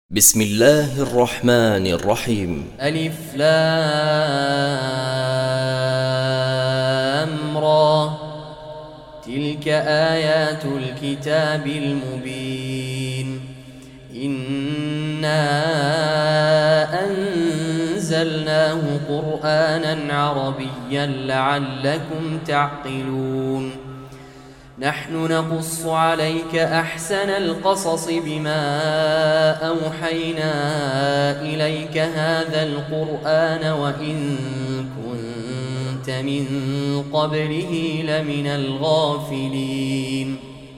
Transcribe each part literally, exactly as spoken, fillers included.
بسم الله الرحمن الرحيم. ألف لام را. تلك آيات الكتاب المبين. إنا أنزلناه قرآنا عربيا لعلكم تعقلون. نحن نقص عليك أحسن القصص بما أوحينا إليك هذا القرآن وإن كنت من قبله لمن الغافلين.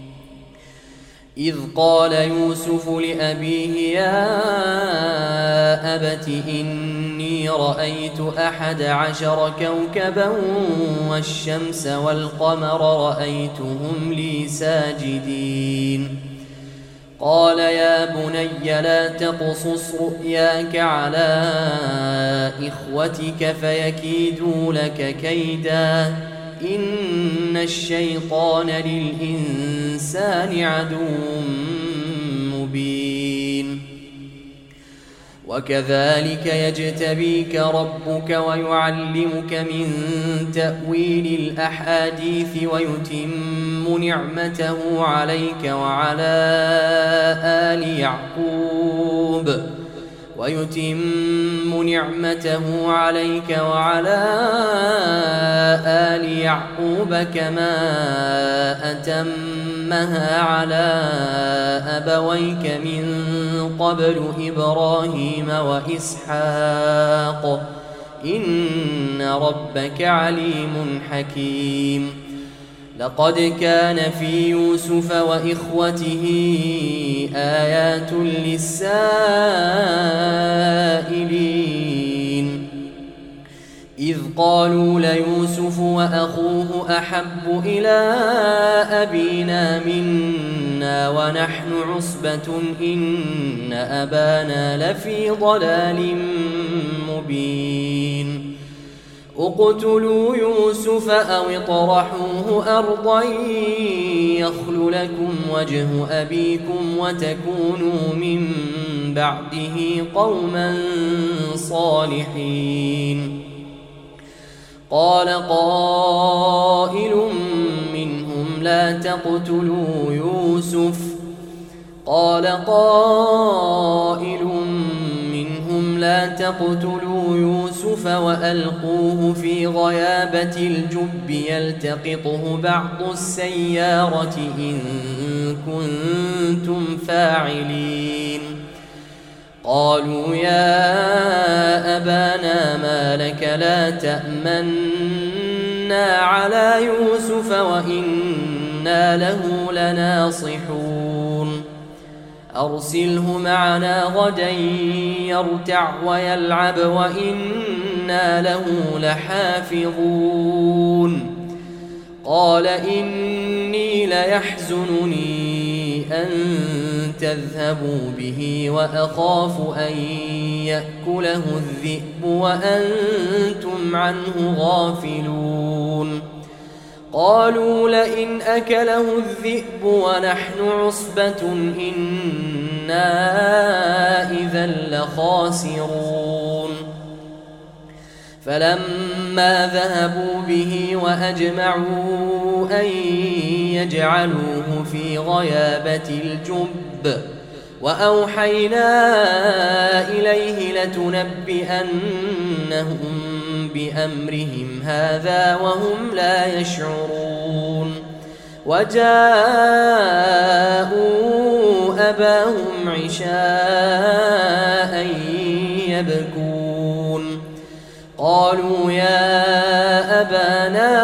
إذ قال يوسف لأبيه يا أبت إني رأيت أحد عشر كوكبا والشمس والقمر رأيتهم لي ساجدين. قال يا بني لا تقصص رؤياك على إخوتك فيكيدوا لك كيدا إن الشيطان للإنسان عدو مبين. وكذلك يجتبيك ربك ويعلمك من تأويل الأحاديث ويتم نعمته عليك وعلى آل يعقوب ويتم نعمته عليك وعلى آل يعقوب كما أتمها على أبويك من قبل إبراهيم وإسحاق إن ربك عليم حكيم. لقد كان في يوسف وإخوته آيات للسائلين إذ قالوا ليوسف وأخوه أحب إلى أبينا منا ونحن عصبة إن أبانا لفي ضلال مبين. اقتلوا يوسف أو اطرحوه أرضا يخل لكم وجه أبيكم وتكونوا من بعده قوما صالحين. قال قائل منهم لا تقتلوا يوسف قال قائل منهم لا تقتلوا يوسف وألقوه في غيابة الجب يلتقطه بعض السيارة إن كنتم فاعلين. قالوا يا أبانا ما لك لا تأمنا على يوسف وإنا له لناصحون. أرسله معنا غدا يرتع ويلعب وإنا له لحافظون. قال إني ليحزنني أن تذهبوا به وأخاف أن يأكله الذئب وأنتم عنه غافلون. قالوا لئن أكله الذئب ونحن عصبة إنا إذا لخاسرون. فلما ذهبوا به وأجمعوا أن يجعلوه في غيابة الجب وأوحينا إليه لتنبئنهم بأمرهم هذا وهم لا يشعرون. وجاءوا أباهم عشاء يبكون. قالوا يا أبانا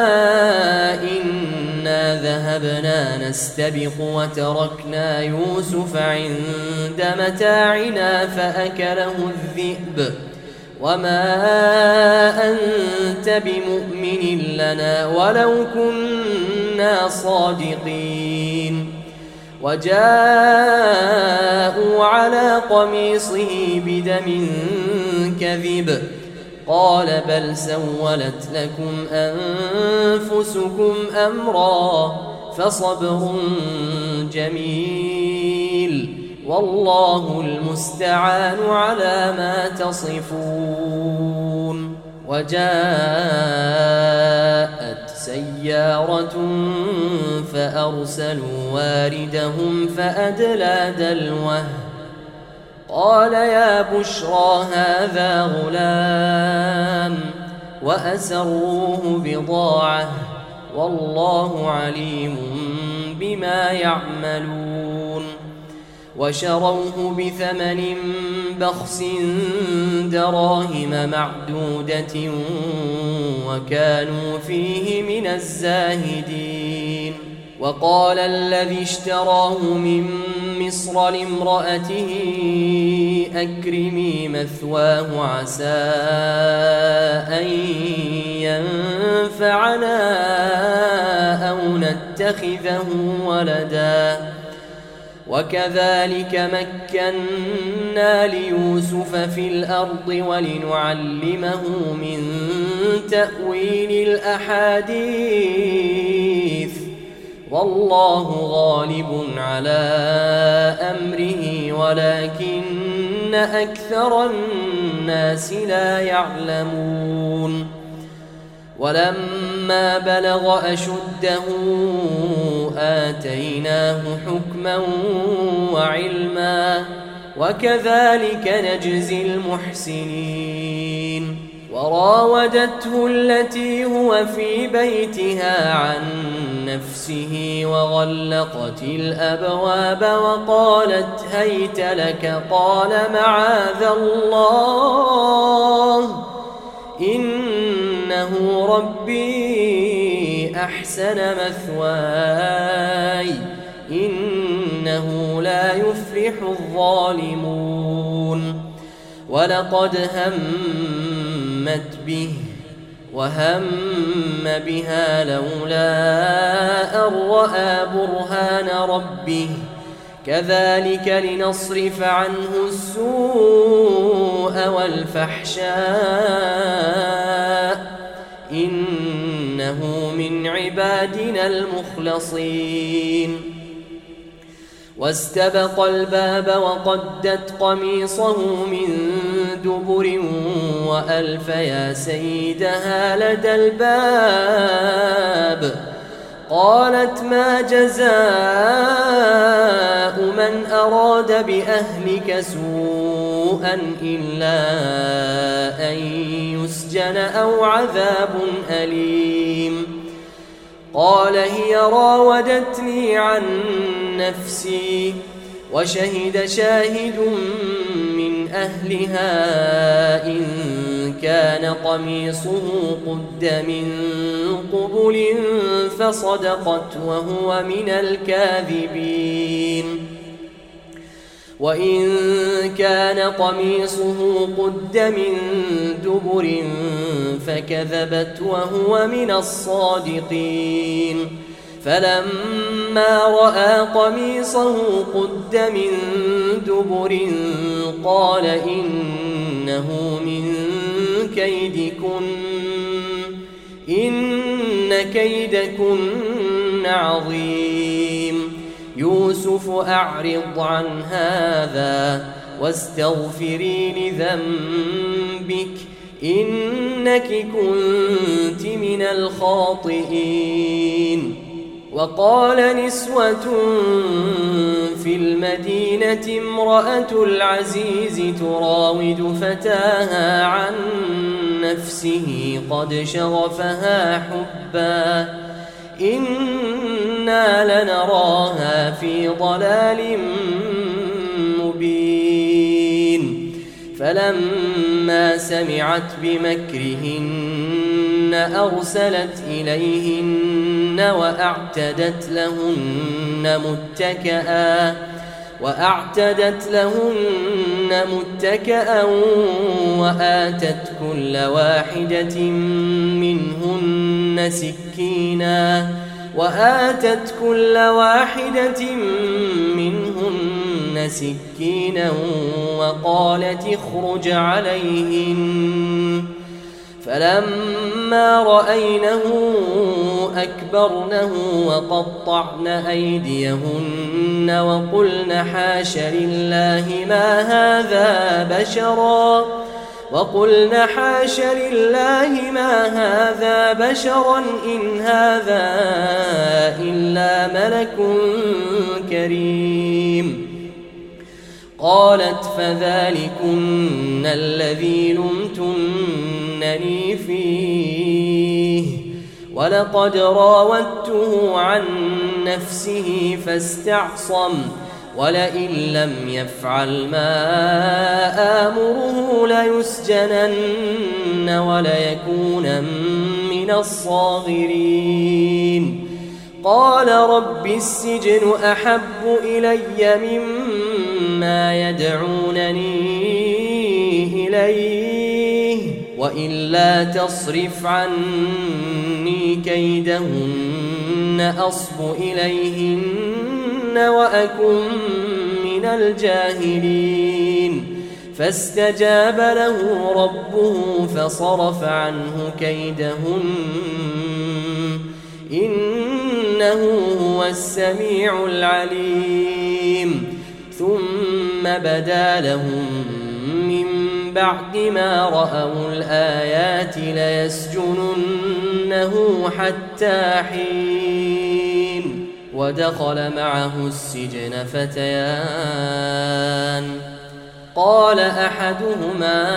إنا ذهبنا نستبق وتركنا يوسف عند متاعنا فأكله الذئب وما أنت بمؤمن لنا ولو كنا صادقين. وجاءوا على قميصه بدم كذب قال بل سولت لكم أنفسكم أمرا فصبر جميل والله المستعان على ما تصفون. وجاءت سيارة فأرسلوا واردهم فأدلى دلوه قال يا بشرى هذا غلام وأسروه بضاعة والله عليم بما يعملون. وشروه بثمن بخس دراهم معدودة وكانوا فيه من الزاهدين. وقال الذي اشتراه من مصر لامرأته أكرمي مثواه عسى أن ينفعنا أو نتخذه ولدا وكذلك مكنا ليوسف في الأرض ولنعلمه من تأويل الأحاديث والله غالب على أمره ولكن أكثر الناس لا يعلمون. ولما بلغ أشده آتيناه حكما وعلما وكذلك نجزي المحسنين. وراودته التي هو في بيتها عن نفسه وغلقت الأبواب وقالت هيت لك قال معاذ الله إنه ربي أحسن مثواي إنه لا يفلح الظالمون. ولقد همت به وهم بها لولا أن رأى برهان ربه كذلك لنصرف عنه السوء والفحشاء إنه من عبادنا المخلصين. واستبق الباب وقدت قميصه من دبر وألف يا سيدها لدى الباب قالت ما جزاء من أراد بأهلك سوءا إلا أن يسجن أو عذاب أليم. قال هي راودتني عن نفسي وشهد شاهد من أهلها إن كان قميصه قد من قبل فصدقت وهو من الكاذبين وإن كان قميصه قد من دبر فكذبت وهو من الصادقين. فلما رأى قميصه قد من دبر قال إنه من كيدكن إن كيدكن عظيم. يوسف أعرض عن هذا واستغفري لذنبك إنك كنت من الخاطئين. وقال نسوة في المدينة امرأة العزيز تراود فتاها عن نفسه قد شغفها حبا إنا لنراها في ضلال مبين. فلما سمعت بمكرهن أرسلت إليهن وأعتدت لهن متكئا وأعتدت لهن متكئا وآتت كل واحدة منهن سكينا وآتت كل واحدة منهن سكينا وقالت اخرج عليهن فلما رأينه أكبرنه وقطعن أيديهن وقلن حاش لله ما هذا بشرا وقلن حاش لله ما هذا بشرا إن هذا إلا ملك كريم. قالت فذلكن الذي لمتنني فيه ولقد راودته عن نفسه فاستعصم ولئن لم يفعل ما آمره ليسجنن وليكونن من الصاغرين. قال رب السجن أحب إلي مما يدعونني إليه وإلا تصرف عني كيدهن أصب إليهن وأكن من الجاهلين. فاستجاب له ربه فصرف عنه كيدهن إنه هو السميع العليم. ثم بدا لهم من بعد ما رأوا الآيات ليسجننه حتى حين. ودخل معه السجن فتيان قال أحدهما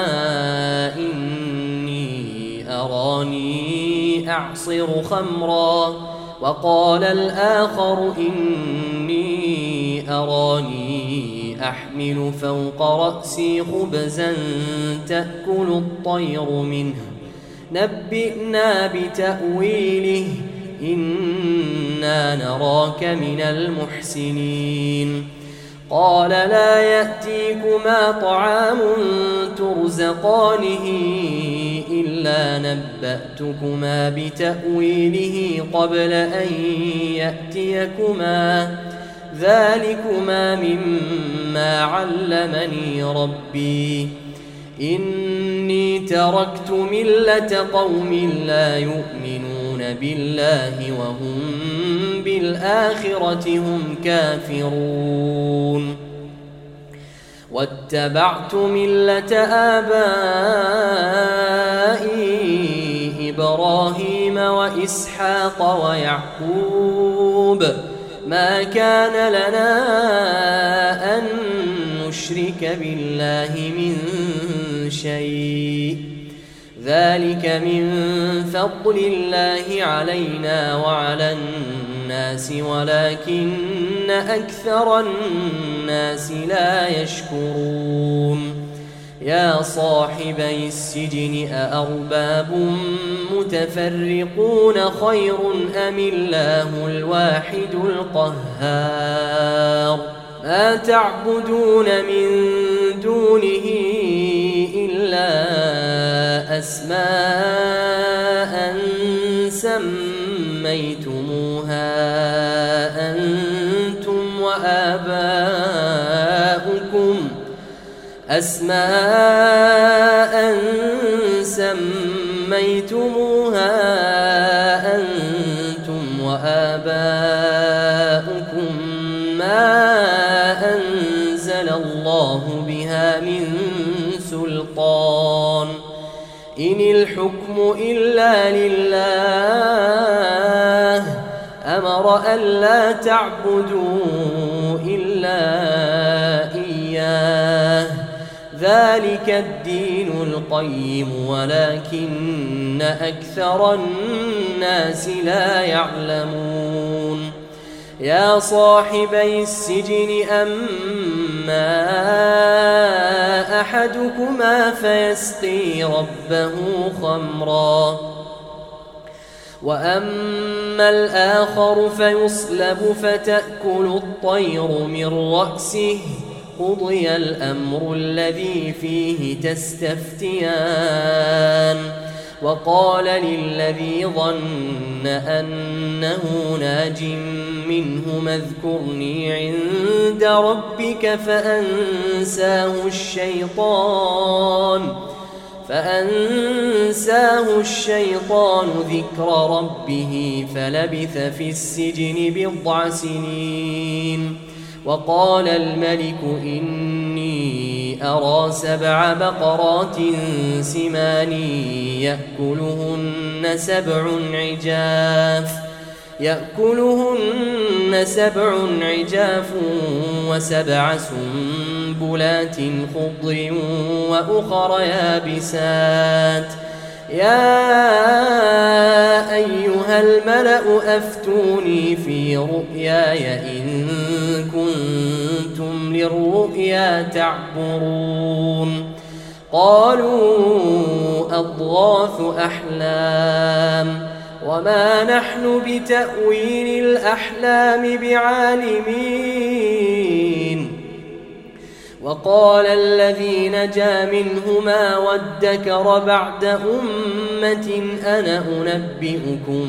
إني أراني أعصر خمرا وقال الآخر إني أراني أحمل فوق رأسي خبزا تأكل الطير منه نبئنا بتأويله إنا نراك من المحسنين. قال لا يأتيكما طعام ترزقانه إلا نبأتكما بتأويله قبل أن يأتيكما ذلكما مما علمني ربي إني تركت ملة قوم لا يؤمنون بالله وهم بالآخرة هم كافرون. واتبعت ملة آبائي إبراهيم وإسحاق ويعقوب ما كان لنا أن نشرك بالله من شيء ذلك من فضل الله علينا وعلى الناس ولكن أكثر الناس لا يشكرون. يا صاحبي السجن أأرباب متفرقون خير أم الله الواحد القهار. ما تعبدون من دونه إلا أسماء سميتموها أنتم وآباؤكم أسماء سميتموها أنتم وآباؤكم ما أنزل الله بها من سلطان إن الحكم إلا لله أمر ألا تعبدوا إلا إياه ذلك الدين القيم ولكن أكثر الناس لا يعلمون. يا صاحبي السجن أما أحدكما فيسقي ربه خمرا وأما الآخر فيصلب فتأكل الطير من رأسه قضي الأمر الذي فيه تستفتيان. وقال للذي ظن أنه ناج منهما اذكرني عند ربك فأنساه الشيطان فأنساه الشيطان ذكر ربه فلبث في السجن بضع سنين. وقال الملك إني أرى سبع بقرات سمان يأكلهن سبع عجاف يأكلهن سبع عجاف وسبع سنبلات خضر وأخر يابسات يا أيها الملأ أفتوني في رؤياي إن كنتم للرؤيا تعبرون. قالوا أضغاث أحلام وما نحن بتأويل الأحلام بعالمين. وقال الذي نجا منهما وادكر بعد أمة أنا أنبئكم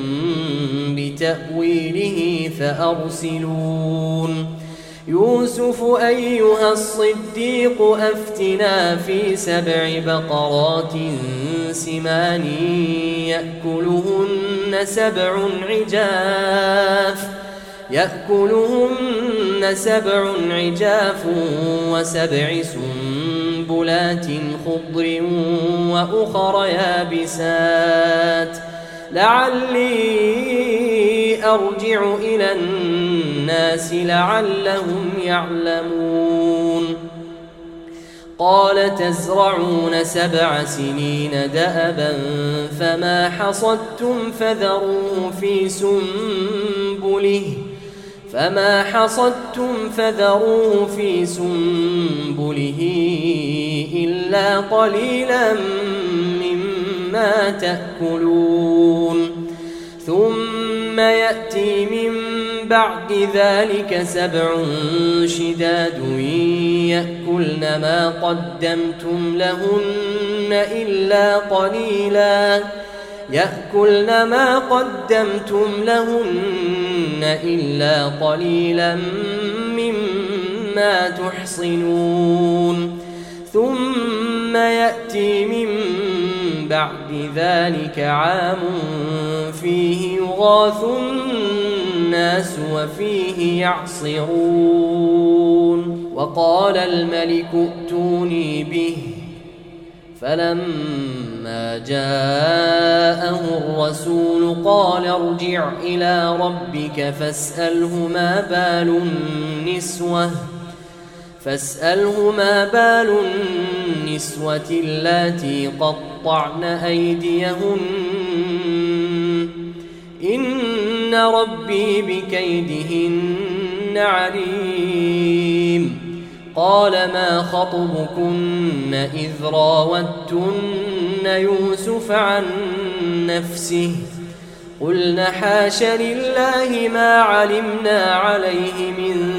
بتأويله فأرسلون. يوسف أيها الصديق أفتنا في سبع بقرات سمان يأكلهن سبع عجاف يأكلهن سبع عجاف وسبع سنبلات خضر وأخر يابسات لعلي أرجع إلى الناس لعلهم يعلمون. قال تزرعون سبع سنين دأبا فما حصدتم فذروه في سنبله فما حصدتم فذروه في سنبله إلا قليلا مما تأكلون. ثم يأتي من بعد ذلك سبع شداد يأكلن ما قدمتم لهن إلا قليلا يأكلن ما قدمتم لهن إلا قليلا مما تحصنون. ثم يأتي من بعد ذلك عام فيه يغاث الناس وفيه يعصرون. وقال الملك ائتوني به فلما جاءه الرسول قال ارجع إلى ربك فاسأله ما بال النسوة فاسأله ما بال النسوة اللاتي قطعن أيديهن إن ربي بكيدهن عليم. قال ما خطبكن إذ راوتن يوسف عن نفسه قلن حاش لله ما علمنا عليه من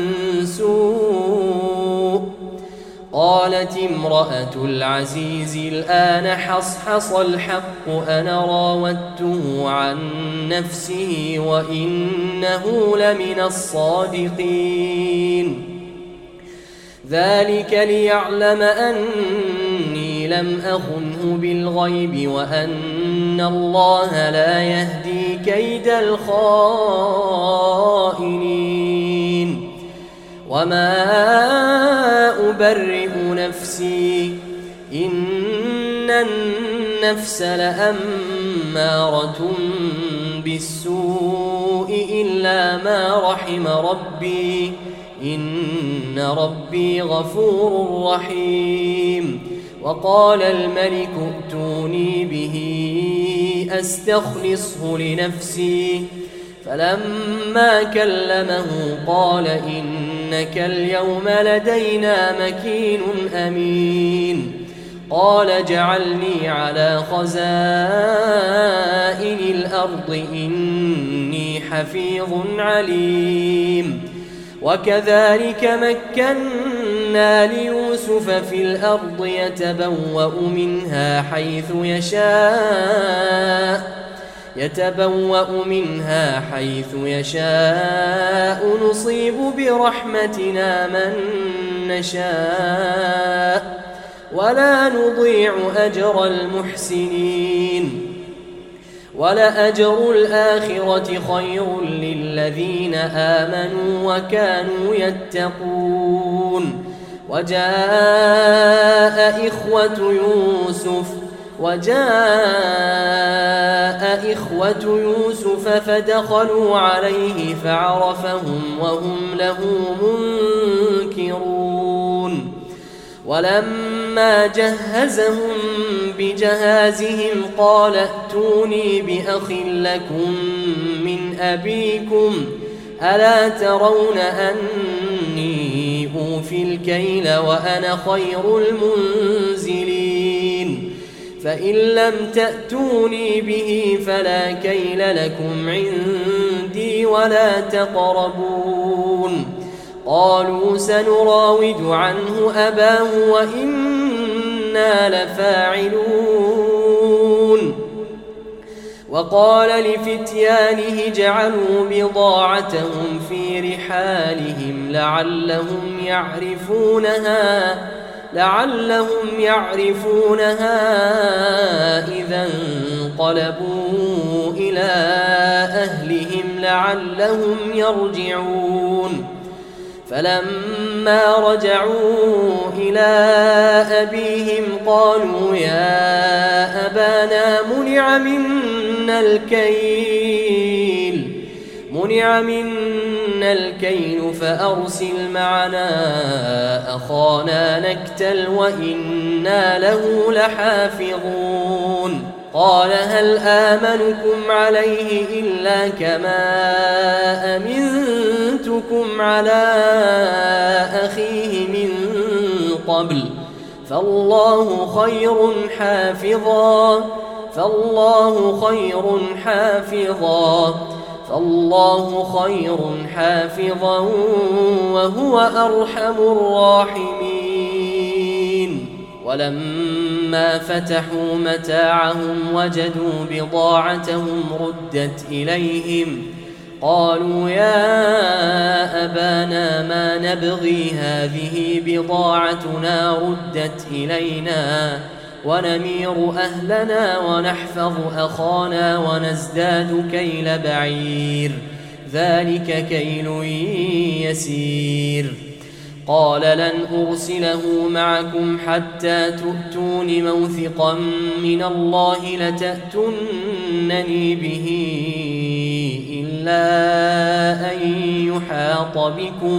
سوء. قالت امرأة العزيز الآن حصحص الحق أنا راودته عن نفسه وإنه لمن الصادقين. ذلك ليعلم أني لم أخنه بالغيب وأن الله لا يهدي كيد الخائنين. وما أبرئ نفسي إن النفس لأمارة بالسوء إلا ما رحم ربي إن ربي غفور رحيم. وقال الملك ائتوني به أستخلصه لنفسي فلما كلمه قال إنك اليوم لدينا مكين أمين. قال جعلني على خزائن الأرض إني حفيظ عليم. وكذلك مكنا ليوسف في الأرض يتبوأ منها حيث يشاء يتبوأ منها حيث يشاء نصيب برحمتنا من نشاء ولا نضيع أجر المحسنين ولأجر الآخرة خير للذين آمنوا وكانوا يتقون وجاء إخوة يوسف وجاء إخوة يوسف فدخلوا عليه فعرفهم وهم له منكرون ولما جهزهم بجهازهم قال ائتوني بأخ لكم من أبيكم ألا ترون أني أوفي الكيل وأنا خير المنزلين فإن لم تأتوني به فلا كيل لكم عندي ولا تقربون قالوا سنراود عنه أباه وإنا لفاعلون وقال لفتيانه جعلوا بضاعتهم في رحالهم لعلهم يعرفونها لعلهم يعرفونها إذا انقلبوا إلى أهلهم لعلهم يرجعون فلما رجعوا إلى أبيهم قالوا يا أبانا منع منا الكيل منع منا الكيل فأرسل معنا أخانا نكتل وإنا له لحافظون قال هل آمنكم عليه إلا كما أمنتكم على أخيه من قبل فالله خير حافظا فالله خير حافظا فالله خير حافظا وهو أرحم الراحمين ولما فتحوا متاعهم وجدوا بضاعتهم ردت إليهم قالوا يا أبانا ما نبغي هذه بضاعتنا ردت إلينا ونمير أهلنا ونحفظ أخانا ونزداد كيل بعير ذلك كيل يسير قال لن أرسله معكم حتى تؤتون موثقا من الله لتأتونني به إلا أن يحاط بكم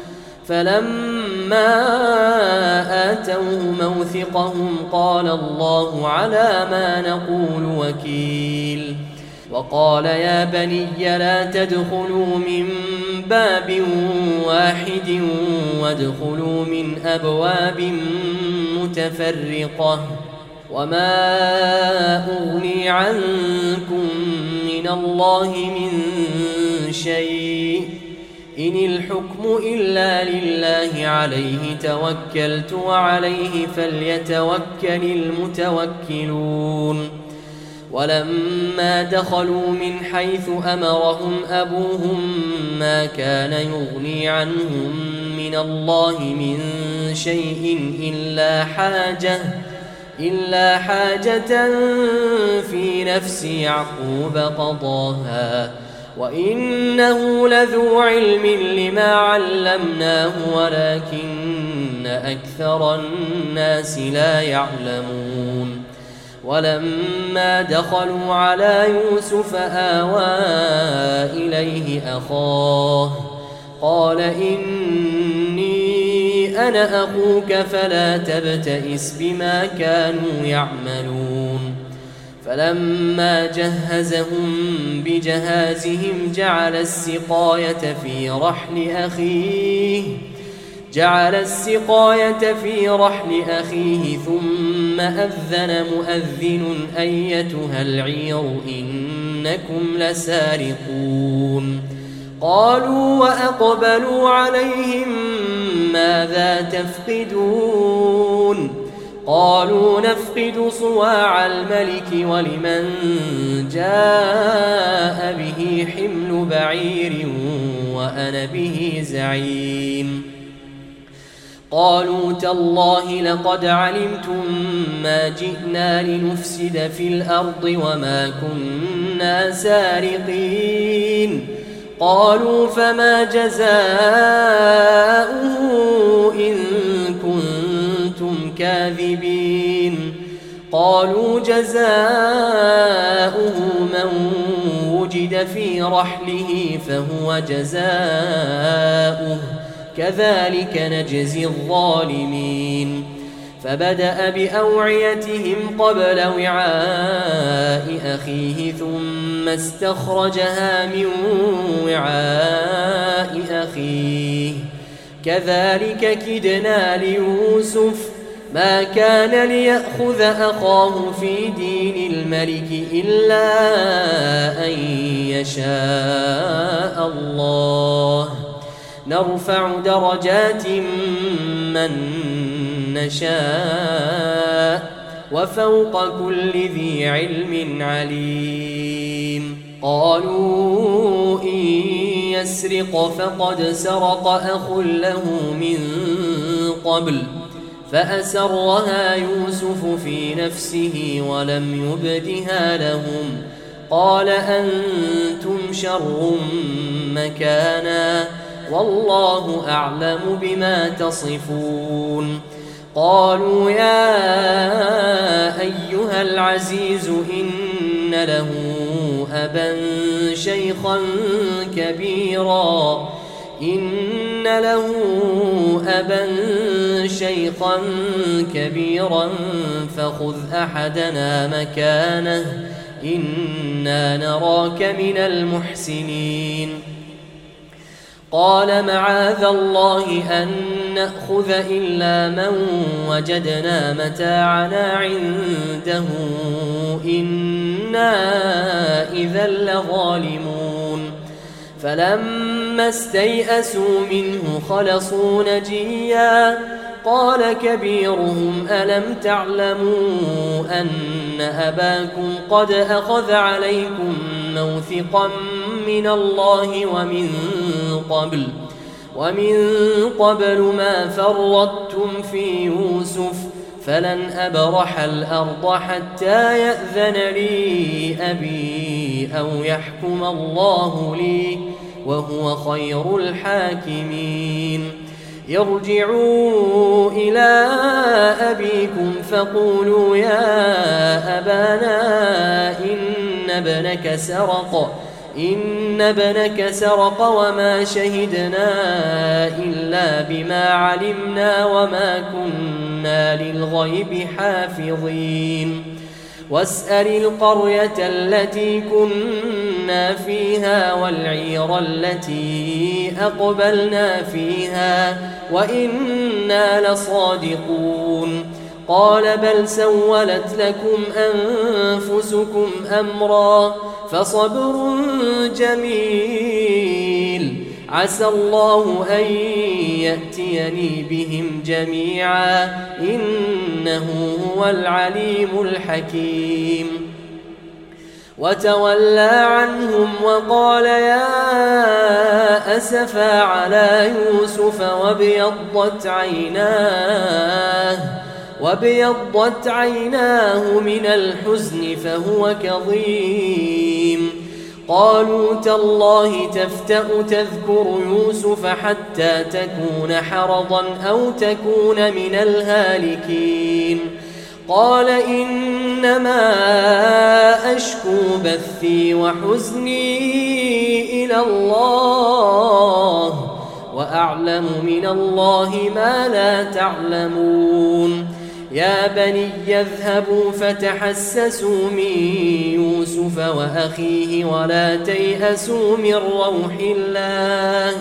فلما آتوه موثقهم قال الله على ما نقول وكيل وقال يا بني لا تدخلوا من باب واحد وادخلوا من أبواب متفرقة وما أغني عنكم من الله من شيء إن الحكم إلا لله عليه توكلت وعليه فليتوكل المتوكلون ولما دخلوا من حيث أمرهم أبوهم ما كان يغني عنهم من الله من شيء إلا حاجة إلا حاجة في نفس يعقوب قضاها وإنه لذو علم لما علمناه ولكن أكثر الناس لا يعلمون ولما دخلوا على يوسف آوى إليه أخاه قال إني أنا أخوك فلا تبتئس بما كانوا يعملون فلما جهزهم بجهازهم جعل السقاية في رحل أخيه جعل السقاية في رحل أخيه ثم أذن مؤذن أيتها العير إنكم لسارقون قالوا وأقبلوا عليهم ماذا تفقدون قالوا نفقد صواع الملك ولمن جاء به حمل بعير وأنا به زعيم قالوا تالله لقد علمتم ما جئنا لنفسد في الأرض وما كنا سارقين قالوا فما جزاؤه إن كنتم كاذبين قالوا جزاؤه من وجد في رحله فهو جزاؤه كذلك نجزي الظالمين فبدأ بأوعيتهم قبل وعاء أخيه ثم استخرجها من وعاء أخيه كذلك كدنا ليوسف ما كان ليأخذ أخاه في دين الملك إلا أن يشاء الله نرفع درجات من نشاء وفوق كل ذي علم عليم قالوا إن يسرق فقد سرق أخ له من قبل فأسرها يوسف في نفسه ولم يبدها لهم قال أنتم شر مكانا والله أعلم بما تصفون قالوا يا أيها العزيز إن له أبا شيخا كبيرا إن له أبا شيخا كبيرا فخذ أحدنا مكانه إنا نراك من المحسنين قال معاذ الله أن نأخذ إلا من وجدنا متاعنا عنده إنا إذا لظالمون فلما استيئسوا منه خلصوا نجيا قال كبيرهم ألم تعلموا أن أباكم قد أخذ عليكم موثقا من الله ومن قبل ومن قبل ما فرطتم في يوسف فلن أبرح الأرض حتى يأذن لي أبي أو يحكم الله لي وهو خير الحاكمين ارجعوا إلى أبيكم فقولوا يا أبانا إن ابنك سرق إن ابنك سرق وما شهدنا إلا بما علمنا وما كنا للغيب حافظين واسأل القرية التي كنا فيها والعير التي أقبلنا فيها وإنا لصادقون قال بل سولت لكم أنفسكم أمرا فصبر جميل عسى الله أن يأتيني بهم جميعا إنه هو العليم الحكيم وتولى عنهم وقال يا أسفا على يوسف وابيضت عيناه وابيضت عيناه من الحزن فهو كظيم قالوا تالله تفتأ تذكر يوسف حتى تكون حرضا أو تكون من الهالكين قال إنما أشكو بثي وحزني إلى الله وأعلم من الله ما لا تعلمون يا بني يذهبوا فتحسسوا من يوسف وأخيه ولا تيأسوا من روح الله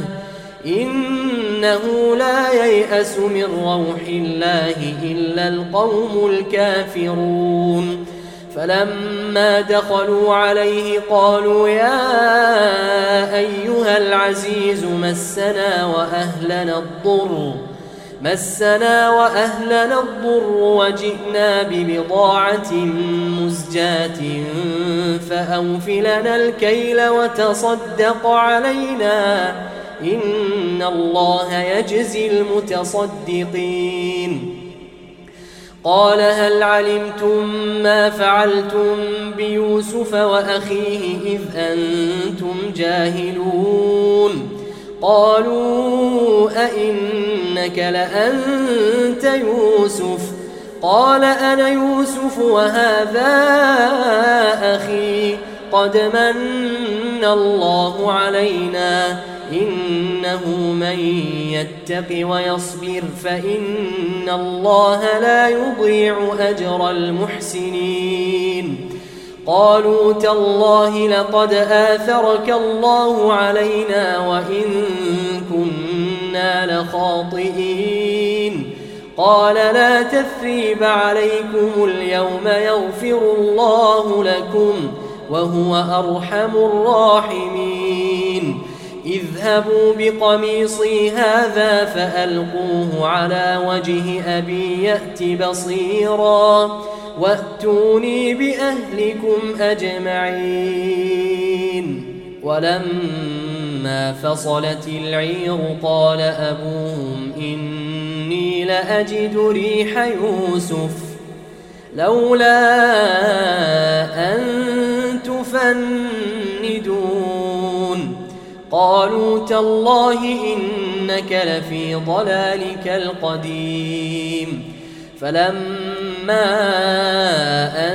إنه لا ييأس من روح الله إلا القوم الكافرون فلما دخلوا عليه قالوا يا أيها العزيز مسنا وأهلنا الضر مسنا وأهلنا الضر وجئنا ببضاعة مزجاة فأوف لنا الكيل وتصدق علينا إن الله يجزي المتصدقين قال هل علمتم ما فعلتم بيوسف وأخيه إذ أنتم جاهلون قالوا أئنك لأنت يوسف قال أنا يوسف وهذا أخي قد من الله علينا إنه من يتق ويصبر فإن الله لا يضيع أجر المحسنين قالوا تالله لقد آثرك الله علينا وإن كنا لخاطئين قال لا تثريب عليكم اليوم يغفر الله لكم وهو أرحم الراحمين اذهبوا بقميصي هذا فألقوه على وجه أبي يأت بصيرا وأتوني بأهلكم أجمعين ولما فصلت العير قال أبوهم إني لأجد ريح يوسف لولا أن تفندون قالوا تالله إنك لفي ضلالك القديم فلما أن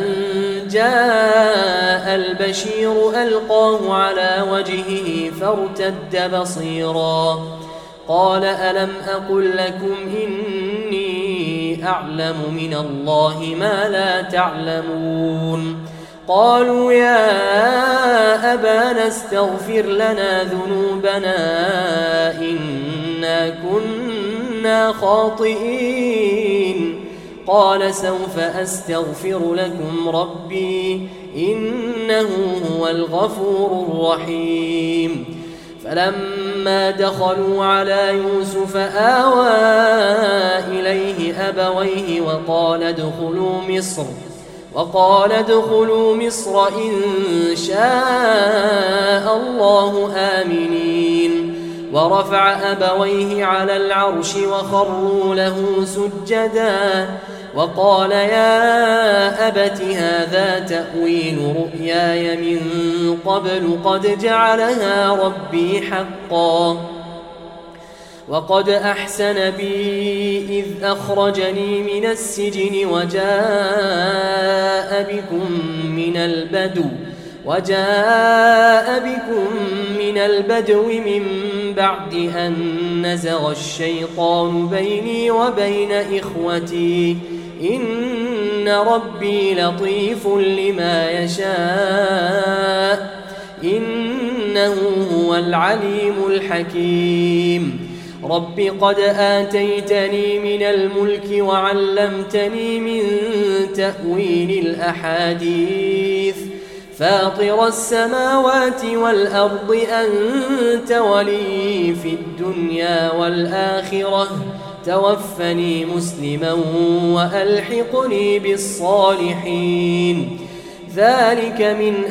جاء البشير ألقاه على وجهه فارتد بصيرا قال ألم أقل لكم إني أعلم من الله ما لا تعلمون قالوا يا أبانا استغفر لنا ذنوبنا إنا كنا خاطئين قال سوف أستغفر لكم ربي إنه هو الغفور الرحيم فلما دخلوا على يوسف آوى إليه أبويه وقال ادخلوا مصر وقال ادخلوا مصر إن شاء الله آمنين ورفع أبويه على العرش وخروا له سجدا وقال يا أبت هذا تأويل رؤياي من قبل قد جعلها ربي حقا وقد أحسن بي إذ أخرجني من السجن وجاء بكم من البدو وجاء بكم من البدو من بعد أن نزغ الشيطان بيني وبين إخوتي إن ربي لطيف لما يشاء إنه هو العليم الحكيم رب قد آتيتني من الملك وعلمتني من تأويل الأحاديث فاطر السماوات والأرض أنت ولي في الدنيا والآخرة توفني مسلما وألحقني بالصالحين ذلك من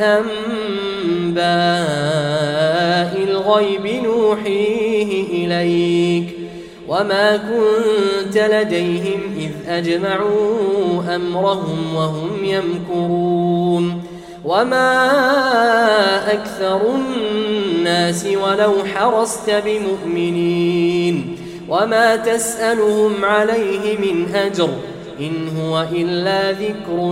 أنباء الغيب نوحيه إليك وما كنت لديهم إذ أجمعوا أمرهم وهم يمكرون وما أكثر الناس ولو حرصت بمؤمنين وما تسألهم عليه من أجر إن هو إلا ذكر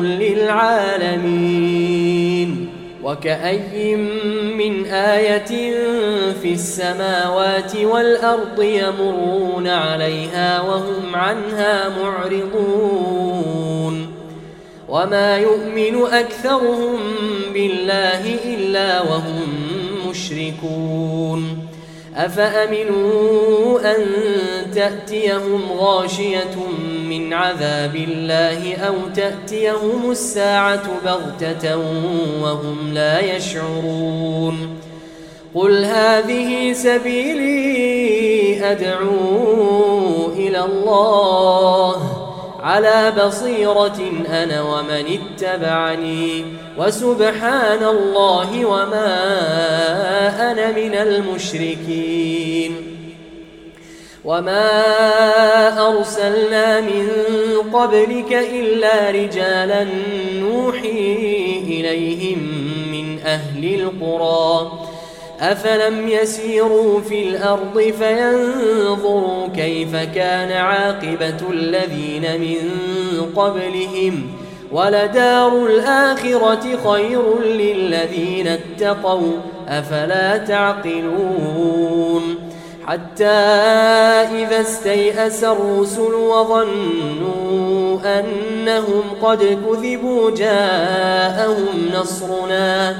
للعالمين وكأي من آية في السماوات والأرض يمرون عليها وهم عنها معرضون وما يؤمن أكثرهم بالله إلا وهم مشركون أفأمنوا أن تأتيهم غاشية من عذاب الله أو تأتيهم الساعة بغتة وهم لا يشعرون قل هذه سبيلي أدعو إلى الله على بصيرة أنا ومن اتبعني وسبحان الله وما أنا من المشركين. وما أرسلنا من قبلك إلا رجالا نوحي إليهم من أهل القرى أفلم يسيروا في الأرض فينظروا كيف كان عاقبة الذين من قبلهم ولدار الآخرة خير للذين اتقوا أفلا تعقلون. حتى إذا استيأس الرسل وظنوا أنهم قد كذبوا جاءهم نصرنا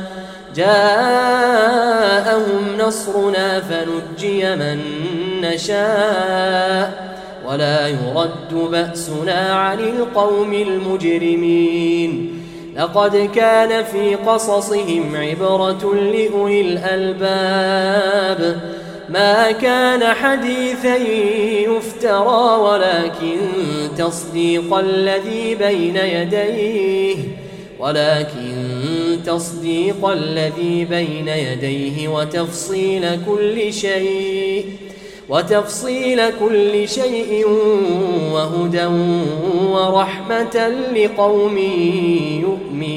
جاءهم نصرنا فنجي من نشاء ولا يرد بأسنا عن القوم المجرمين. لقد كان في قصصهم عبرة لأولي الألباب ما كان حديثا يفترى ولكن تصديق الذي بين يديه ولكن تصديق الذي بين يديه وتفصيل كل شيء وتفصيل كل شيء وهدى ورحمة لقوم يؤمنون.